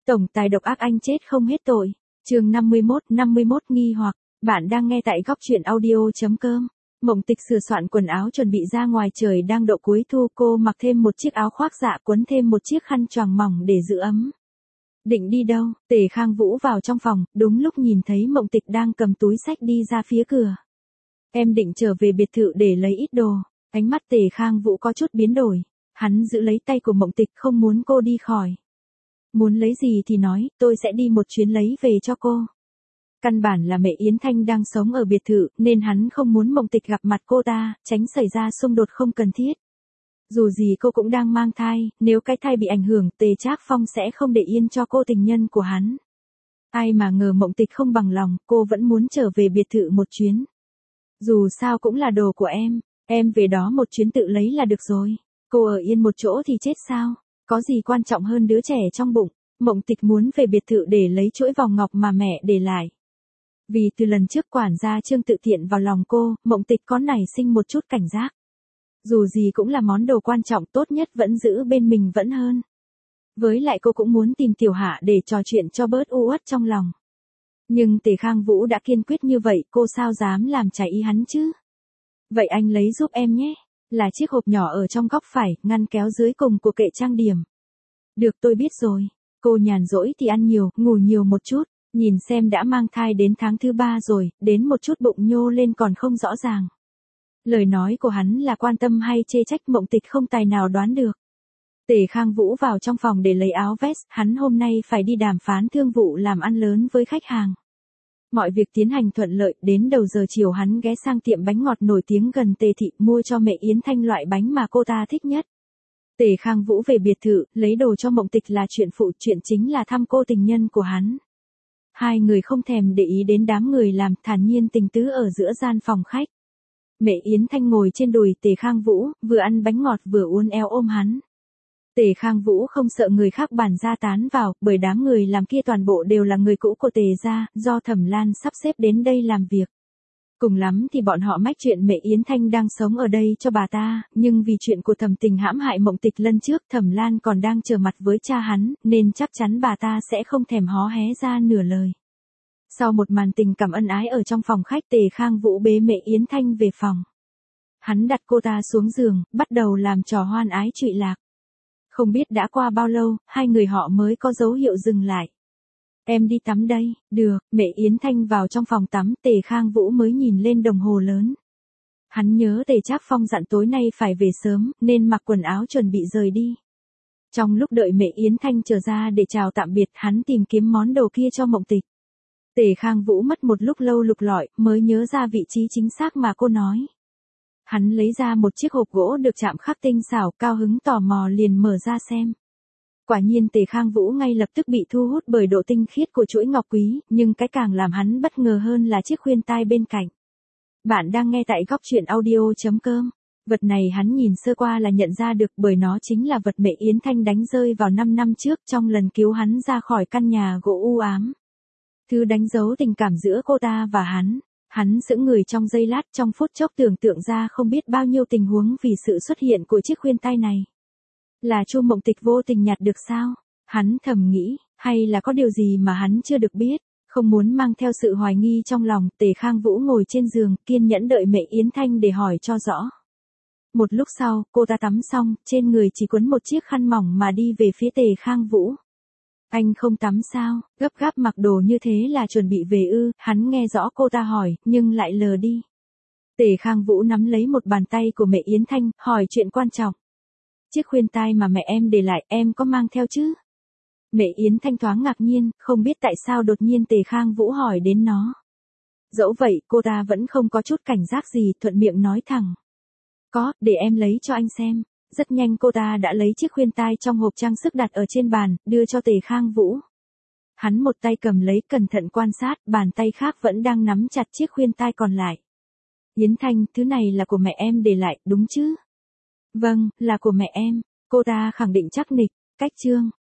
Tổng tài độc ác anh chết không hết tội. Chương 51 nghi hoặc, bạn đang nghe tại góc truyện audio.com. Mộng Tịch sửa soạn quần áo chuẩn bị ra ngoài, trời đang độ cuối thu, cô mặc thêm một chiếc áo khoác dạ quấn thêm một chiếc khăn choàng mỏng để giữ ấm. Định đi đâu? Tề Khang Vũ vào trong phòng, đúng lúc nhìn thấy Mộng Tịch đang cầm túi xách đi ra phía cửa. Em định trở về biệt thự để lấy ít đồ. Ánh mắt Tề Khang Vũ có chút biến đổi. Hắn giữ lấy tay của Mộng Tịch, không muốn cô đi khỏi. Muốn lấy gì thì nói, tôi sẽ đi một chuyến lấy về cho cô. Căn bản là mẹ Yến Thanh đang sống ở biệt thự, nên hắn không muốn Mộng Tịch gặp mặt cô ta, tránh xảy ra xung đột không cần thiết. Dù gì cô cũng đang mang thai, nếu cái thai bị ảnh hưởng, Tề Trác Phong sẽ không để yên cho cô tình nhân của hắn. Ai mà ngờ Mộng Tịch không bằng lòng, cô vẫn muốn trở về biệt thự một chuyến. Dù sao cũng là đồ của em về đó một chuyến tự lấy là được rồi. Cô ở yên một chỗ thì chết sao? Có gì quan trọng hơn đứa trẻ trong bụng? Mộng Tịch muốn về biệt thự để lấy chuỗi vòng ngọc mà mẹ để lại. Vì từ lần trước quản gia Trương tự tiện vào lòng cô, Mộng Tịch có nảy sinh một chút cảnh giác. Dù gì cũng là món đồ quan trọng, tốt nhất vẫn giữ bên mình vẫn hơn. Với lại cô cũng muốn tìm Tiểu Hạ để trò chuyện cho bớt u uất trong lòng. Nhưng Tề Khang Vũ đã kiên quyết như vậy, cô sao dám làm trái ý hắn chứ? Vậy anh lấy giúp em nhé. Là chiếc hộp nhỏ ở trong góc phải, ngăn kéo dưới cùng của kệ trang điểm. Được, tôi biết rồi. Cô nhàn rỗi thì ăn nhiều, ngủ nhiều một chút. Nhìn xem đã mang thai đến tháng thứ 3 rồi, đến một chút bụng nhô lên còn không rõ ràng. Lời nói của hắn là quan tâm hay chê trách, Mộng Tịch không tài nào đoán được. Tề Khang Vũ vào trong phòng để lấy áo vest, hắn hôm nay phải đi đàm phán thương vụ làm ăn lớn với khách hàng. Mọi việc tiến hành thuận lợi, đến đầu giờ chiều hắn ghé sang tiệm bánh ngọt nổi tiếng gần Tề thị, mua cho mẹ Yến Thanh loại bánh mà cô ta thích nhất. Tề Khang Vũ về biệt thự, lấy đồ cho Mộng Tịch là chuyện phụ, chuyện chính là thăm cô tình nhân của hắn. Hai người không thèm để ý đến đám người làm, thản nhiên tình tứ ở giữa gian phòng khách. Mẹ Yến Thanh ngồi trên đùi Tề Khang Vũ, vừa ăn bánh ngọt vừa uốn éo ôm hắn. Tề Khang Vũ không sợ người khác bản gia tán vào, bởi đám người làm kia toàn bộ đều là người cũ của Tề gia, do Thẩm Lan sắp xếp đến đây làm việc. Cùng lắm thì bọn họ mách chuyện mẹ Yến Thanh đang sống ở đây cho bà ta, nhưng vì chuyện của Thẩm Tình hãm hại Mộng Tịch lần trước, Thẩm Lan còn đang chờ mặt với cha hắn, nên chắc chắn bà ta sẽ không thèm hó hé ra nửa lời. Sau một màn tình cảm ân ái ở trong phòng khách, Tề Khang Vũ bế mẹ Yến Thanh về phòng. Hắn đặt cô ta xuống giường, bắt đầu làm trò hoan ái trụy lạc. Không biết đã qua bao lâu, hai người họ mới có dấu hiệu dừng lại. Em đi tắm đây. Được, mẹ Yến Thanh vào trong phòng tắm, Tề Khang Vũ mới nhìn lên đồng hồ lớn. Hắn nhớ Tề Trác Phong dặn tối nay phải về sớm, nên mặc quần áo chuẩn bị rời đi. Trong lúc đợi mẹ Yến Thanh trở ra để chào tạm biệt, hắn tìm kiếm món đồ kia cho Mộng Tịch. Tề Khang Vũ mất một lúc lâu lục lọi, mới nhớ ra vị trí chính xác mà cô nói. Hắn lấy ra một chiếc hộp gỗ được chạm khắc tinh xảo, cao hứng tò mò liền mở ra xem. Quả nhiên Tề Khang Vũ ngay lập tức bị thu hút bởi độ tinh khiết của chuỗi ngọc quý, nhưng cái càng làm hắn bất ngờ hơn là chiếc khuyên tai bên cạnh. Bạn đang nghe tại góc truyện audio.com. Vật này hắn nhìn sơ qua là nhận ra được, bởi nó chính là vật mẹ Yến Thanh đánh rơi vào 5 năm trước trong lần cứu hắn ra khỏi căn nhà gỗ u ám. Thứ đánh dấu tình cảm giữa cô ta và hắn. Hắn sững người trong giây lát, trong phút chốc tưởng tượng ra không biết bao nhiêu tình huống vì sự xuất hiện của chiếc khuyên tai này. Là Chu Mộng Tịch vô tình nhặt được sao? Hắn thầm nghĩ, hay là có điều gì mà hắn chưa được biết? Không muốn mang theo sự hoài nghi trong lòng, Tề Khang Vũ ngồi trên giường, kiên nhẫn đợi mẹ Yến Thanh để hỏi cho rõ. Một lúc sau, cô ta tắm xong, trên người chỉ quấn một chiếc khăn mỏng mà đi về phía Tề Khang Vũ. Anh không tắm sao? Gấp gáp mặc đồ như thế là chuẩn bị về ư? Hắn nghe rõ cô ta hỏi, nhưng lại lờ đi. Tề Khang Vũ nắm lấy một bàn tay của mẹ Yến Thanh, hỏi chuyện quan trọng. Chiếc khuyên tai mà mẹ em để lại, em có mang theo chứ? Mẹ Yến Thanh thoáng ngạc nhiên, không biết tại sao đột nhiên Tề Khang Vũ hỏi đến nó. Dẫu vậy, cô ta vẫn không có chút cảnh giác gì, thuận miệng nói thẳng. Có, để em lấy cho anh xem. Rất nhanh cô ta đã lấy chiếc khuyên tai trong hộp trang sức đặt ở trên bàn, đưa cho Tề Khang Vũ. Hắn một tay cầm lấy, cẩn thận quan sát, bàn tay khác vẫn đang nắm chặt chiếc khuyên tai còn lại. Yến Thanh, thứ này là của mẹ em để lại, đúng chứ? Vâng, là của mẹ em. Cô ta khẳng định chắc nịch. Cách chương